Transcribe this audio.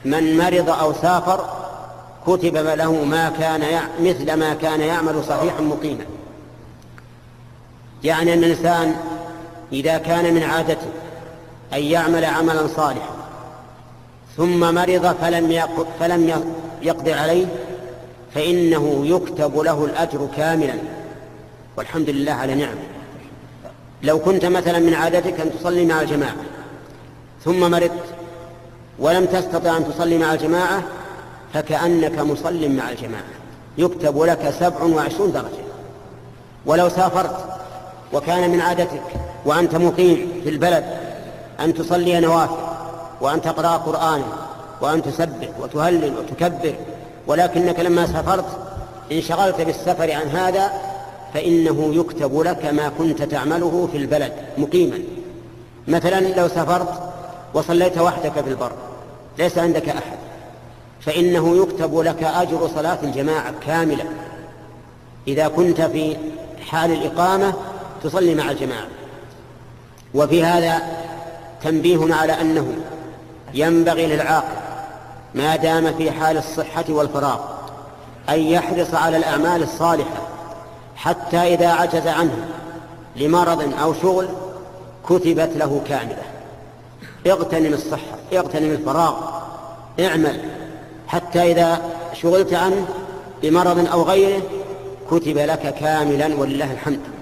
من مرض أو سافر كتب له مثل ما كان يعمل صحيحا مقيما. يعني أن الإنسان إذا كان من عادته أن يعمل عملا صالحا ثم مرض فلم يقدر عليه فإنه يكتب له الأجر كاملا، والحمد لله على نعمه. لو كنت مثلا من عادتك أن تصلي مع الجماعة ثم مرضت ولم تستطع أن تصلي مع الجماعة فكأنك مصل مع الجماعة، يكتب لك 27 درجة. ولو سافرت وكان من عادتك وأنت مقيم في البلد أن تصلي نوافل وأن تقرأ قرآنا وأن تسبح وتهلل وتكبر، ولكنك لما سافرت انشغلت بالسفر عن هذا فإنه يكتب لك ما كنت تعمله في البلد مقيما. مثلا لو سافرت وصليت وحدك في البر ليس عندك أحد فإنه يكتب لك أجر صلاة الجماعة كاملة إذا كنت في حال الإقامة تصلي مع الجماعة. وفي هذا تنبيه على أنه ينبغي للعاقل ما دام في حال الصحة والفراغ أن يحرص على الأعمال الصالحة حتى إذا عجز عنه لمرض أو شغل كتبت له كاملة. اغتنم الصحة، اغتنم الفراغ، اعمل حتى إذا شغلت عنه بمرض أو غيره كتب لك كاملا ولله الحمد.